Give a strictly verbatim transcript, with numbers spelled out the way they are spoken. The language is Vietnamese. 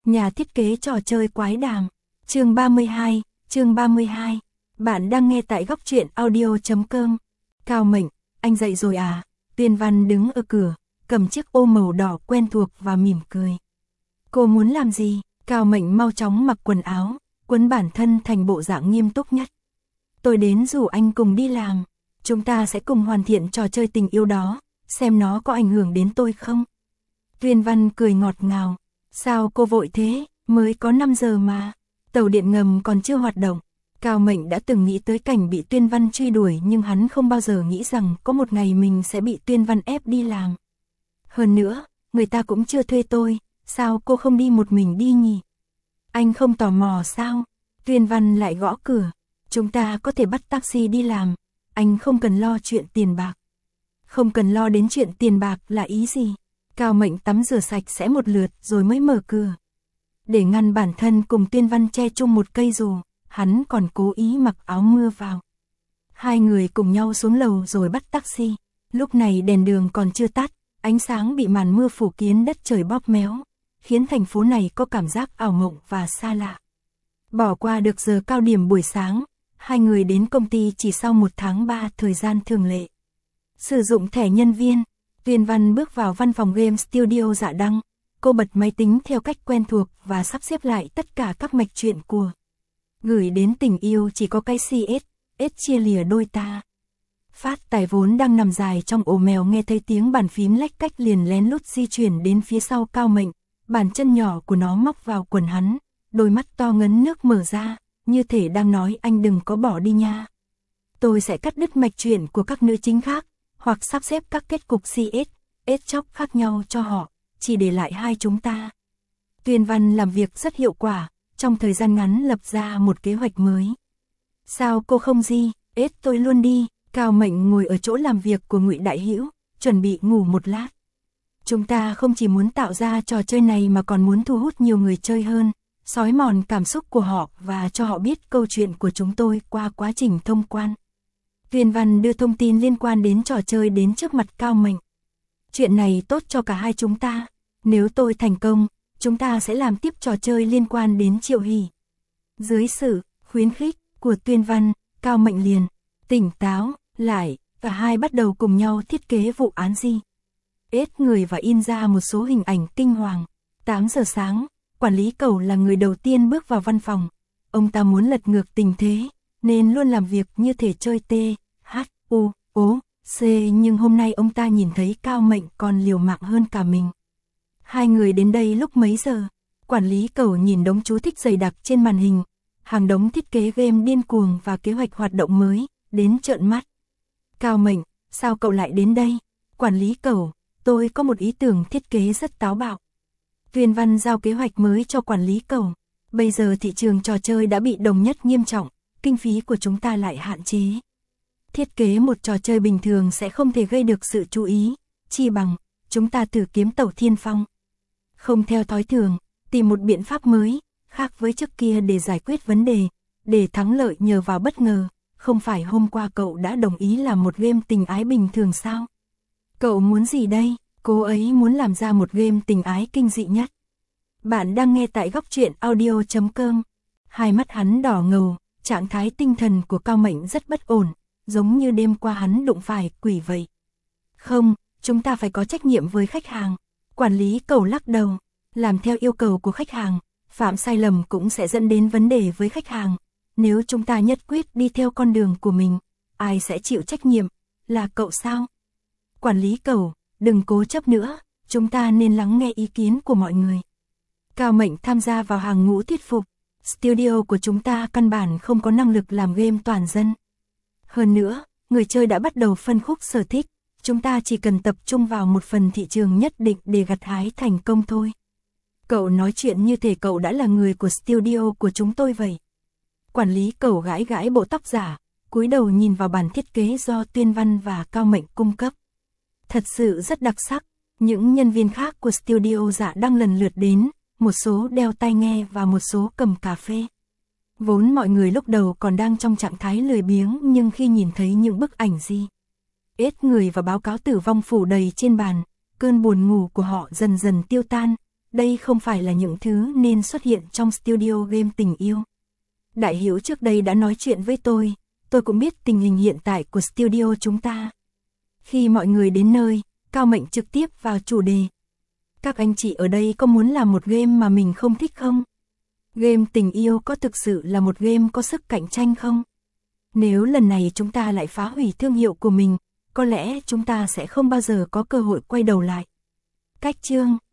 Nhà thiết kế trò chơi quái đàm. Chương ba mươi hai, chương ba mươi hai. Bạn đang nghe tại góc truyện audio chấm com. Cao Mệnh, anh dậy rồi à? Tuyên Văn đứng ở cửa, cầm chiếc ô màu đỏ quen thuộc và mỉm cười. Cô muốn làm gì? Cao Mệnh mau chóng mặc quần áo, quấn bản thân thành bộ dạng nghiêm túc nhất. Tôi đến rủ anh cùng đi làm. Chúng ta sẽ cùng hoàn thiện trò chơi tình yêu đó, xem nó có ảnh hưởng đến tôi không? Tuyên Văn cười ngọt ngào. Sao cô vội thế, mới có năm giờ mà. Tàu điện ngầm còn chưa hoạt động. Cao Mệnh đã từng nghĩ tới cảnh bị Tuyên Văn truy đuổi, nhưng hắn không bao giờ nghĩ rằng có một ngày mình sẽ bị Tuyên Văn ép đi làm. Hơn nữa, người ta cũng chưa thuê tôi, sao cô không đi một mình đi nhỉ? Anh không tò mò sao? Tuyên Văn lại gõ cửa. Chúng ta có thể bắt taxi đi làm, anh không cần lo chuyện tiền bạc. Không cần lo đến chuyện tiền bạc là ý gì? Cao Mệnh tắm rửa sạch sẽ một lượt rồi mới mở cửa. Để ngăn bản thân cùng Tuyên Văn che chung một cây dù, hắn còn cố ý mặc áo mưa vào. Hai người cùng nhau xuống lầu rồi bắt taxi. Lúc này đèn đường còn chưa tắt, ánh sáng bị màn mưa phủ kín, đất trời bóp méo, khiến thành phố này có cảm giác ảo mộng và xa lạ. Bỏ qua được giờ cao điểm buổi sáng, hai người đến công ty chỉ sau một tháng ba thời gian thường lệ. Sử dụng thẻ nhân viên, Tuyên Văn bước vào văn phòng game studio Dạ Đăng. Cô bật máy tính theo cách quen thuộc và sắp xếp lại tất cả các mạch truyện của Gửi đến tình yêu chỉ có cái xê ét, ét chia lìa đôi ta. Phát Tài vốn đang nằm dài trong ổ mèo nghe thấy tiếng bàn phím lách cách liền lén lút di chuyển đến phía sau Cao Mệnh. Bàn chân nhỏ của nó móc vào quần hắn, đôi mắt to ngấn nước mở ra, như thể đang nói anh đừng có bỏ đi nha. Tôi sẽ cắt đứt mạch truyện của các nữ chính khác, hoặc sắp xếp các kết cục xê ét, ét chóc khác nhau cho họ, chỉ để lại hai chúng ta. Tuyên Văn làm việc rất hiệu quả, trong thời gian ngắn lập ra một kế hoạch mới. Sao cô không di, ét tôi luôn đi. Cao Mệnh ngồi ở chỗ làm việc của Ngụy Đại Hữu, chuẩn bị ngủ một lát. Chúng ta không chỉ muốn tạo ra trò chơi này mà còn muốn thu hút nhiều người chơi hơn, xói mòn cảm xúc của họ và cho họ biết câu chuyện của chúng tôi qua quá trình thông quan. Tuyên Văn đưa thông tin liên quan đến trò chơi đến trước mặt Cao Mệnh. Chuyện này tốt cho cả hai chúng ta. Nếu tôi thành công, chúng ta sẽ làm tiếp trò chơi liên quan đến Triệu Hỷ. Dưới sự khuyến khích của Tuyên Văn, Cao Mệnh liền tỉnh táo lại, cả hai bắt đầu cùng nhau thiết kế vụ án gì. Ết người và in ra một số hình ảnh kinh hoàng. tám giờ sáng, quản lý Cẩu là người đầu tiên bước vào văn phòng. Ông ta muốn lật ngược tình thế, nên luôn làm việc như thể chơi T, H, U, O, C, nhưng hôm nay ông ta nhìn thấy Cao Mệnh còn liều mạng hơn cả mình. Hai người đến đây lúc mấy giờ? Quản lý Cẩu nhìn đống chú thích dày đặc trên màn hình, hàng đống thiết kế game điên cuồng và kế hoạch hoạt động mới, đến trợn mắt. Cao Mệnh, sao cậu lại đến đây? Quản lý Cẩu, tôi có một ý tưởng thiết kế rất táo bạo. Tuyên Văn giao kế hoạch mới cho quản lý Cẩu. Bây giờ thị trường trò chơi đã bị đồng nhất nghiêm trọng, kinh phí của chúng ta lại hạn chế. Thiết kế một trò chơi bình thường sẽ không thể gây được sự chú ý, chi bằng chúng ta thử kiếm tàu thiên phong. Không theo thói thường, tìm một biện pháp mới, khác với trước kia để giải quyết vấn đề, để thắng lợi nhờ vào bất ngờ. Không phải hôm qua cậu đã đồng ý làm một game tình ái bình thường sao? Cậu muốn gì đây? Cô ấy muốn làm ra một game tình ái kinh dị nhất. Bạn đang nghe tại góc truyện audio chấm com. Hai mắt hắn đỏ ngầu, trạng thái tinh thần của Cao Mệnh rất bất ổn, giống như đêm qua hắn đụng phải quỷ vậy. Không, chúng ta phải có trách nhiệm với khách hàng. Quản lý Cẩu lắc đầu, làm theo yêu cầu của khách hàng, phạm sai lầm cũng sẽ dẫn đến vấn đề với khách hàng. Nếu chúng ta nhất quyết đi theo con đường của mình, ai sẽ chịu trách nhiệm? Là cậu sao? Quản lý Cẩu, đừng cố chấp nữa, chúng ta nên lắng nghe ý kiến của mọi người. Cao Mệnh tham gia vào hàng ngũ thuyết phục. Studio của chúng ta căn bản không có năng lực làm game toàn dân. Hơn nữa, người chơi đã bắt đầu phân khúc sở thích, chúng ta chỉ cần tập trung vào một phần thị trường nhất định để gặt hái thành công thôi. Cậu nói chuyện như thể cậu đã là người của studio của chúng tôi vậy. Quản lý Cẩu gãi gãi bộ tóc giả, cúi đầu nhìn vào bản thiết kế do Tuyên Văn và Cao Mệnh cung cấp. Thật sự rất đặc sắc, những nhân viên khác của studio Dạ Đăng lần lượt đến, một số đeo tai nghe và một số cầm cà phê. Vốn mọi người lúc đầu còn đang trong trạng thái lười biếng, nhưng khi nhìn thấy những bức ảnh gì, ết người và báo cáo tử vong phủ đầy trên bàn, cơn buồn ngủ của họ dần dần tiêu tan, đây không phải là những thứ nên xuất hiện trong studio game tình yêu. Đại Hiếu trước đây đã nói chuyện với tôi, tôi cũng biết tình hình hiện tại của studio chúng ta. Khi mọi người đến nơi, Cao Mệnh trực tiếp vào chủ đề. Các anh chị ở đây có muốn làm một game mà mình không thích không? Game tình yêu có thực sự là một game có sức cạnh tranh không? Nếu lần này chúng ta lại phá hủy thương hiệu của mình, có lẽ chúng ta sẽ không bao giờ có cơ hội quay đầu lại. Cách chương